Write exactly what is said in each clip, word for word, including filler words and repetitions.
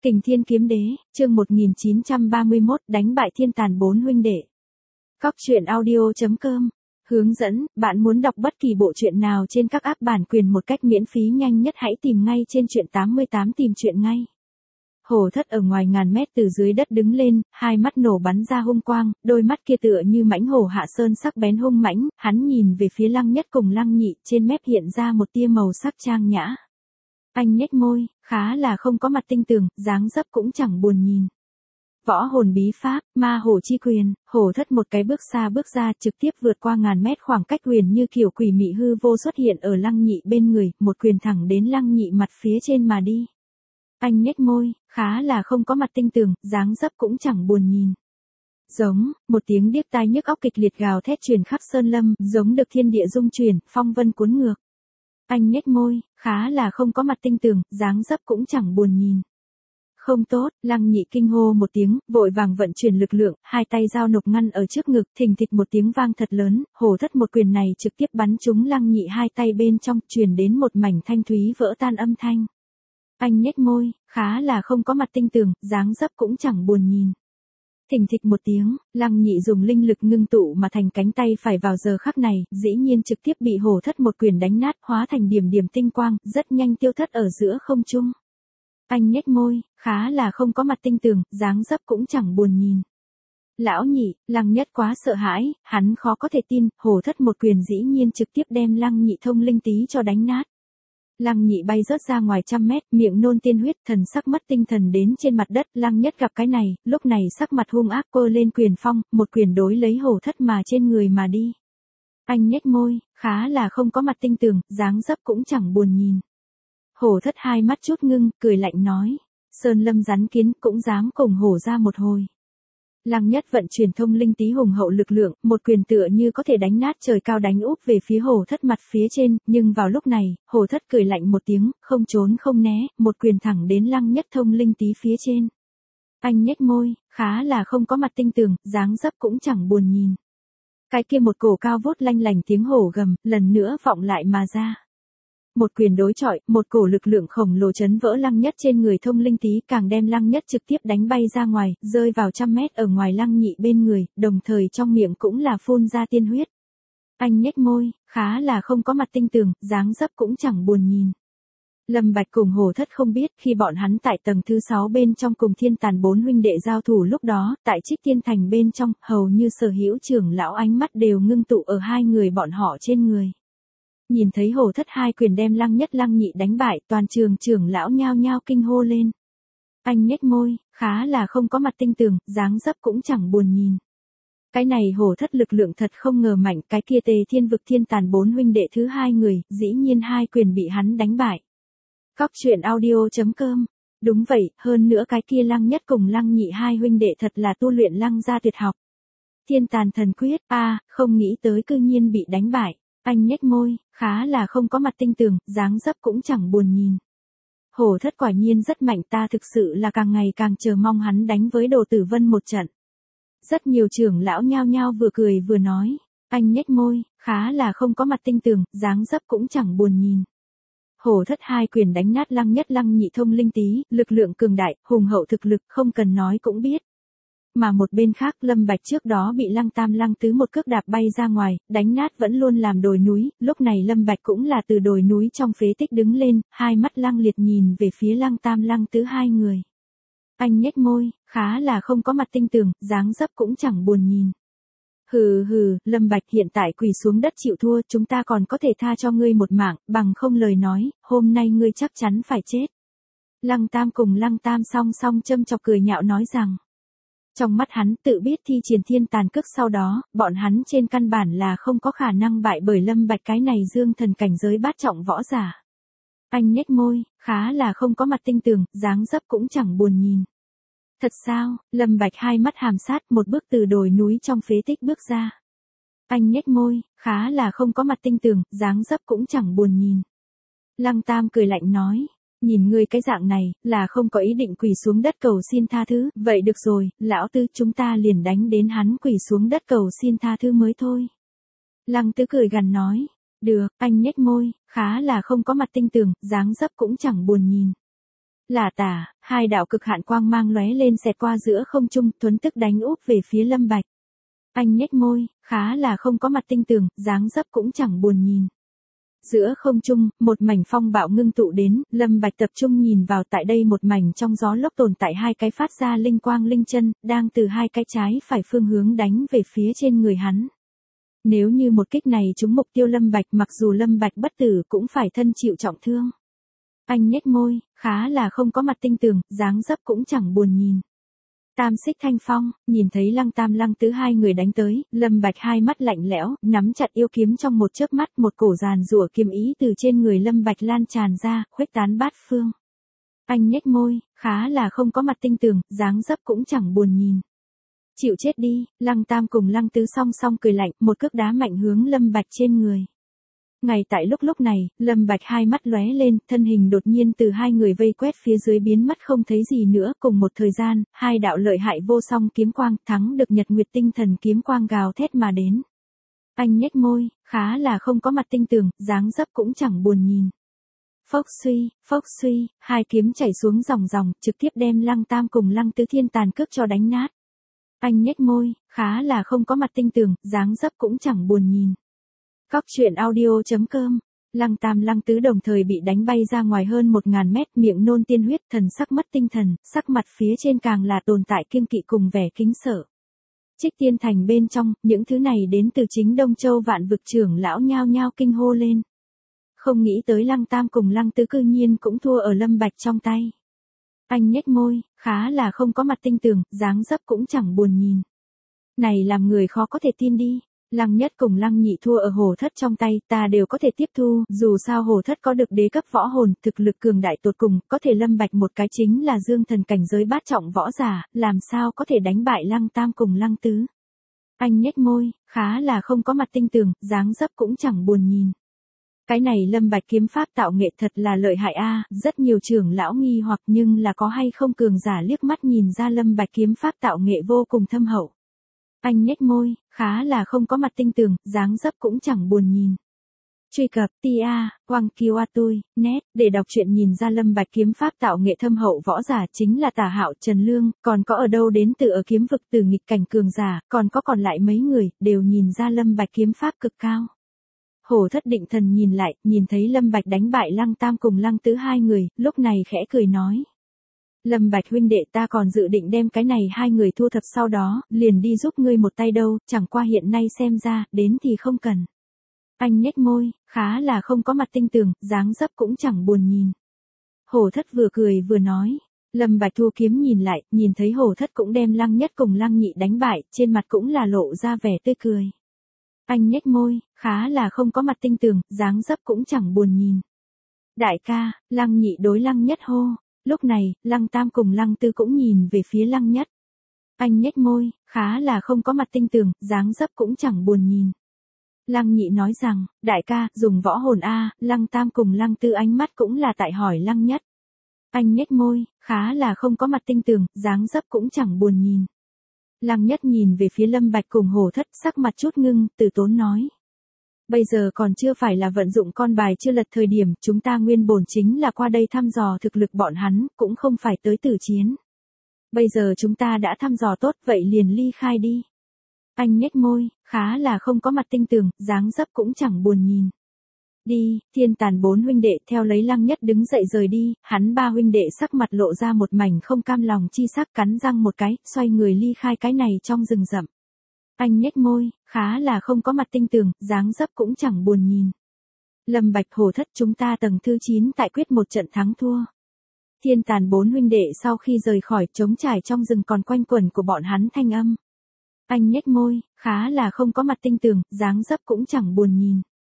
Kình Thiên Kiếm Đế, chương một nghìn chín trăm ba mươi mốt, đánh bại thiên tàn bốn huynh đệ. Cóc truyện audio chấm com. Hướng dẫn, bạn muốn đọc bất kỳ bộ truyện nào trên các app bản quyền một cách miễn phí nhanh nhất hãy tìm ngay trên truyện tám mươi tám tìm truyện ngay. Hổ Thất ở ngoài ngàn mét từ dưới đất đứng lên, hai mắt nổ bắn ra hung quang, đôi mắt kia tựa như mãnh hổ hạ sơn sắc bén hung mãnh, hắn nhìn về phía Lăng Nhất cùng Lăng Nhị, trên mép hiện ra một tia màu sắc trang nhã. Anh nhếch môi, khá là không có mặt tinh tường, dáng dấp cũng chẳng buồn nhìn. Võ hồn bí pháp, ma hổ chi quyền, Hổ Thất một cái bước xa bước ra trực tiếp vượt qua ngàn mét khoảng cách huyền như kiểu quỷ mị hư vô xuất hiện ở Lăng Nhị bên người, một quyền thẳng đến Lăng Nhị mặt phía trên mà đi. Anh nhếch môi, khá là không có mặt tinh tường, dáng dấp cũng chẳng buồn nhìn. Giống, một tiếng điếc tai nhức óc kịch liệt gào thét truyền khắp sơn lâm, giống được thiên địa rung chuyển, phong vân cuốn ngược. Anh nhếch môi, khá là không có mặt tinh tường, dáng dấp cũng chẳng buồn nhìn. Không tốt, Lăng Nhị kinh hô một tiếng, vội vàng vận chuyển lực lượng, hai tay giao nộp ngăn ở trước ngực, thình thịch một tiếng vang thật lớn, Hổ Thất một quyền này trực tiếp bắn trúng Lăng Nhị hai tay bên trong, truyền đến một mảnh thanh thúy vỡ tan âm thanh. Anh nhếch môi, khá là không có mặt tinh tường, dáng dấp cũng chẳng buồn nhìn. Thình thịch một tiếng, Lăng Nhị dùng linh lực ngưng tụ mà thành cánh tay phải vào giờ khắc này, dĩ nhiên trực tiếp bị Hổ Thất một quyền đánh nát, hóa thành điểm điểm tinh quang, rất nhanh tiêu thất ở giữa không trung. Anh nhếch môi, khá là không có mặt tinh tường, dáng dấp cũng chẳng buồn nhìn. Lão Nhị, Lăng Nhất quá sợ hãi, hắn khó có thể tin, Hổ Thất một quyền dĩ nhiên trực tiếp đem Lăng Nhị thông linh tí cho đánh nát. Lăng Nhị bay rớt ra ngoài trăm mét, miệng nôn tiên huyết, thần sắc mất tinh thần đến trên mặt đất, Lăng Nhất gặp cái này, lúc này sắc mặt hung ác quơ lên quyền phong, một quyền đối lấy Hổ Thất mà trên người mà đi. Anh nhếch môi, khá là không có mặt tinh tường, dáng dấp cũng chẳng buồn nhìn. Hổ Thất hai mắt chút ngưng, cười lạnh nói, sơn lâm rắn kiến cũng dám cùng hổ ra một hồi. Lăng Nhất vận chuyển thông linh tí hùng hậu lực lượng, một quyền tựa như có thể đánh nát trời cao đánh úp về phía Hổ Thất mặt phía trên, nhưng vào lúc này, Hổ Thất cười lạnh một tiếng, không trốn không né, một quyền thẳng đến Lăng Nhất thông linh tí phía trên. Anh nhếch môi, khá là không có mặt tinh tường, dáng dấp cũng chẳng buồn nhìn. Cái kia một cổ cao vút lanh lành tiếng hổ gầm, lần nữa vọng lại mà ra. Một quyền đối chọi, một cổ lực lượng khổng lồ chấn vỡ Lăng Nhất trên người thông linh tí, càng đem Lăng Nhất trực tiếp đánh bay ra ngoài, rơi vào trăm mét ở ngoài Lăng Nhị bên người, đồng thời trong miệng cũng là phun ra tiên huyết. Anh nhếch môi, khá là không có mặt tinh tường, dáng dấp cũng chẳng buồn nhìn. Lâm Bạch cùng Hổ Thất không biết, khi bọn hắn tại tầng thứ sáu bên trong cùng thiên tàn bốn huynh đệ giao thủ lúc đó, tại Trích Tiên Thành bên trong, hầu như sở hữu trưởng lão ánh mắt đều ngưng tụ ở hai người bọn họ trên người. Nhìn thấy Hổ Thất hai quyền đem Lăng Nhất Lăng Nhị đánh bại, toàn trường trưởng lão nhao nhao kinh hô lên. Anh nhếch môi, khá là không có mặt tinh tường, dáng dấp cũng chẳng buồn nhìn. Cái này Hổ Thất lực lượng thật không ngờ mạnh, cái kia Tề Thiên Vực thiên tàn bốn huynh đệ thứ hai người, dĩ nhiên hai quyền bị hắn đánh bại. Cóc truyện audio chấm com. Đúng vậy, hơn nữa cái kia Lăng Nhất cùng Lăng Nhị hai huynh đệ thật là tu luyện Lăng gia tuyệt học. Thiên tàn thần quyết, a à, không nghĩ tới cư nhiên bị đánh bại. Anh nhếch môi, khá là không có mặt tinh tường, dáng dấp cũng chẳng buồn nhìn. Hổ Thất quả nhiên rất mạnh, ta thực sự là càng ngày càng chờ mong hắn đánh với Đồ Tử Vân một trận. Rất nhiều trưởng lão nhao nhao vừa cười vừa nói, anh nhếch môi, khá là không có mặt tinh tường, dáng dấp cũng chẳng buồn nhìn. Hổ Thất hai quyền đánh nát Lăng Nhất Lăng Nhị thông linh tí, lực lượng cường đại, hùng hậu thực lực, không cần nói cũng biết. Mà một bên khác Lâm Bạch trước đó bị Lăng Tam Lăng Tứ một cước đạp bay ra ngoài, đánh nát vẫn luôn làm đồi núi, lúc này Lâm Bạch cũng là từ đồi núi trong phế tích đứng lên, hai mắt lăng liệt nhìn về phía Lăng Tam Lăng Tứ hai người. Anh nhếch môi, khá là không có mặt tinh tường, dáng dấp cũng chẳng buồn nhìn. Hừ hừ, Lâm Bạch hiện tại quỳ xuống đất chịu thua, chúng ta còn có thể tha cho ngươi một mạng, bằng không lời nói, hôm nay ngươi chắc chắn phải chết. Lăng Tam cùng Lăng Tam song song châm chọc cười nhạo nói rằng. Trong mắt hắn tự biết thi triển thiên tàn cước sau đó, bọn hắn trên căn bản là không có khả năng bại bởi Lâm Bạch cái này dương thần cảnh giới bát trọng võ giả. Anh nhếch môi, khá là không có mặt tinh tường, dáng dấp cũng chẳng buồn nhìn. Thật sao, Lâm Bạch hai mắt hàm sát một bước từ đồi núi trong phế tích bước ra. Anh nhếch môi, khá là không có mặt tinh tường, dáng dấp cũng chẳng buồn nhìn. Lăng Tam cười lạnh nói. Nhìn ngươi cái dạng này, là không có ý định quỳ xuống đất cầu xin tha thứ, vậy được rồi, lão Tư chúng ta liền đánh đến hắn quỳ xuống đất cầu xin tha thứ mới thôi. Lăng Tứ cười gằn nói, được, anh nhếch môi, khá là không có mặt tinh tường, dáng dấp cũng chẳng buồn nhìn. Là tả, hai đạo cực hạn quang mang lóe lên xẹt qua giữa không trung, tuấn tức đánh úp về phía Lâm Bạch. Anh nhếch môi, khá là không có mặt tinh tường, dáng dấp cũng chẳng buồn nhìn. Giữa không trung, một mảnh phong bạo ngưng tụ đến, Lâm Bạch tập trung nhìn vào tại đây một mảnh trong gió lốc tồn tại hai cái phát ra linh quang linh chân, đang từ hai cái trái phải phương hướng đánh về phía trên người hắn. Nếu như một kích này trúng mục tiêu Lâm Bạch, mặc dù Lâm Bạch bất tử cũng phải thân chịu trọng thương. Anh nhếch môi, khá là không có mặt tinh tường, dáng dấp cũng chẳng buồn nhìn. Tam xích thanh phong, nhìn thấy Lăng Tam Lăng Tứ hai người đánh tới, Lâm Bạch hai mắt lạnh lẽo, nắm chặt yêu kiếm trong một chớp mắt, một cổ giàn giụa kiếm ý từ trên người Lâm Bạch lan tràn ra, khuếch tán bát phương. Anh nhếch môi, khá là không có mặt tinh tường, dáng dấp cũng chẳng buồn nhìn. Chịu chết đi, Lăng Tam cùng Lăng Tứ song song cười lạnh, một cước đá mạnh hướng Lâm Bạch trên người. Ngay tại lúc lúc này, Lâm Bạch hai mắt lóe lên, thân hình đột nhiên từ hai người vây quét phía dưới biến mất không thấy gì nữa. Cùng một thời gian, hai đạo lợi hại vô song kiếm quang thắng được Nhật Nguyệt tinh thần kiếm quang gào thét mà đến. Anh nhếch môi, khá là không có mặt tinh tường, dáng dấp cũng chẳng buồn nhìn. Phốc suy, phốc suy, hai kiếm chảy xuống dòng dòng, trực tiếp đem Lăng Tam cùng Lăng Tứ thiên tàn cước cho đánh nát. Anh nhếch môi, khá là không có mặt tinh tường, dáng dấp cũng chẳng buồn nhìn. Cóc truyện audio chấm com, Lăng Tam Lăng Tứ đồng thời bị đánh bay ra ngoài hơn một ngàn mét, miệng nôn tiên huyết, thần sắc mất tinh thần, sắc mặt phía trên càng là tồn tại kiêng kỵ cùng vẻ kính sợ. Trích Tiên Thành bên trong, những thứ này đến từ chính Đông Châu vạn vực trưởng lão nhao nhao kinh hô lên. Không nghĩ tới Lăng Tam cùng Lăng Tứ cư nhiên cũng thua ở Lâm Bạch trong tay. Anh nhếch môi, khá là không có mặt tinh tường, dáng dấp cũng chẳng buồn nhìn. Này làm người khó có thể tin đi. Lăng Nhất cùng Lăng Nhị thua ở Hổ Thất trong tay, ta đều có thể tiếp thu, dù sao Hổ Thất có được đế cấp võ hồn, thực lực cường đại tột cùng, có thể Lâm Bạch một cái chính là dương thần cảnh giới bát trọng võ giả, làm sao có thể đánh bại Lăng Tam cùng Lăng Tứ. Anh nhếch môi, khá là không có mặt tinh tường, dáng dấp cũng chẳng buồn nhìn. Cái này Lâm Bạch kiếm pháp tạo nghệ thật là lợi hại a, à, rất nhiều trưởng lão nghi hoặc nhưng là có hay không cường giả liếc mắt nhìn ra Lâm Bạch kiếm pháp tạo nghệ vô cùng thâm hậu. Anh nhếch môi, khá là không có mặt tinh tường, dáng dấp cũng chẳng buồn nhìn. Truy cập tia, Quang Kiêu Atui, net, để đọc truyện nhìn ra Lâm Bạch kiếm pháp tạo nghệ thâm hậu võ giả chính là Tả Hạo, Trần Lương, còn có ở đâu đến từ ở kiếm vực từ nghịch cảnh cường giả, còn có còn lại mấy người, đều nhìn ra Lâm Bạch kiếm pháp cực cao. Hổ Thất định thần nhìn lại, nhìn thấy Lâm Bạch đánh bại Lăng Tam cùng Lăng Tứ hai người, lúc này khẽ cười nói. Lâm Bạch huynh đệ, ta còn dự định đem cái này hai người thu thập sau đó, liền đi giúp ngươi một tay đâu, chẳng qua hiện nay xem ra, đến thì không cần. Anh nhếch môi, khá là không có mặt tinh tường, dáng dấp cũng chẳng buồn nhìn. Hổ Thất vừa cười vừa nói. Lâm Bạch thu kiếm nhìn lại, nhìn thấy Hổ Thất cũng đem Lăng Nhất cùng Lăng Nhị đánh bại, trên mặt cũng là lộ ra vẻ tươi cười. Anh nhếch môi, khá là không có mặt tinh tường, dáng dấp cũng chẳng buồn nhìn. Đại ca, Lăng Nhị đối Lăng Nhất hô. Lúc này, Lăng Tam cùng Lăng Tư cũng nhìn về phía Lăng Nhất. Anh nhếch môi, khá là không có mặt tinh tường, dáng dấp cũng chẳng buồn nhìn. Lăng Nhị nói rằng, đại ca, dùng võ hồn a, Lăng Tam cùng Lăng Tư ánh mắt cũng là tại hỏi Lăng Nhất. Anh nhếch môi, khá là không có mặt tinh tường, dáng dấp cũng chẳng buồn nhìn. Lăng Nhất nhìn về phía Lâm Bạch cùng Hổ Thất, sắc mặt chút ngưng, từ tốn nói. Bây giờ còn chưa phải là vận dụng con bài chưa lật thời điểm, chúng ta nguyên bổn chính là qua đây thăm dò thực lực bọn hắn, cũng không phải tới tử chiến. Bây giờ chúng ta đã thăm dò tốt, vậy liền ly khai đi. Anh nhếch môi, khá là không có mặt tinh tường, dáng dấp cũng chẳng buồn nhìn. Đi, Thiên Tàn bốn huynh đệ theo lấy Lăng Nhất đứng dậy rời đi, hắn ba huynh đệ sắc mặt lộ ra một mảnh không cam lòng chi sắc, cắn răng một cái, xoay người ly khai cái này trong rừng rậm. Anh nhếch môi, khá là không có mặt tinh tường, dáng dấp cũng chẳng buồn nhìn. Lâm Bạch Hổ Thất, chúng ta tầng thứ chín tại quyết một trận thắng thua. Thiên Tàn bốn huynh đệ sau khi rời khỏi, trống trải trong rừng còn quanh quẩn của bọn hắn thanh âm. Anh nhếch môi, khá là không có mặt tinh tường, dáng dấp cũng chẳng buồn nhìn.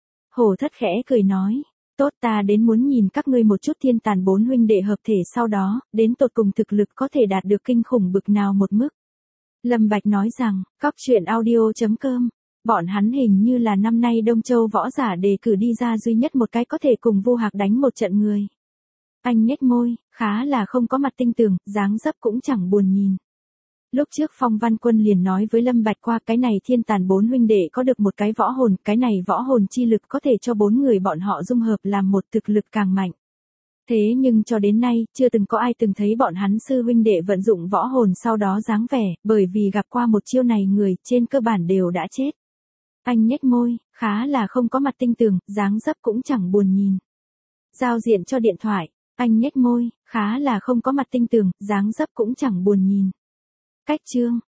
Hổ Thất khẽ cười nói, tốt, ta đến muốn nhìn các ngươi một chút. Thiên Tàn bốn huynh đệ hợp thể sau đó, đến tột cùng thực lực có thể đạt được kinh khủng bực nào một mức. Lâm Bạch nói rằng, cóc truyện audio chấm com, bọn hắn hình như là năm nay Đông Châu võ giả đề cử đi ra duy nhất một cái có thể cùng Vu Hạc đánh một trận người. Anh nhếch môi, khá là không có mặt tinh tường, dáng dấp cũng chẳng buồn nhìn. Lúc trước Phong Văn Quân liền nói với Lâm Bạch qua, cái này Thiên Tàn bốn huynh đệ có được một cái võ hồn, cái này võ hồn chi lực có thể cho bốn người bọn họ dung hợp làm một, thực lực càng mạnh. Thế nhưng cho đến nay, chưa từng có ai từng thấy bọn hắn sư huynh đệ vận dụng võ hồn sau đó dáng vẻ, bởi vì gặp qua một chiêu này người, trên cơ bản đều đã chết. Anh nhếch môi, khá là không có mặt tinh tường, dáng dấp cũng chẳng buồn nhìn. Giao diện cho điện thoại, anh nhếch môi, khá là không có mặt tinh tường, dáng dấp cũng chẳng buồn nhìn. Cách chương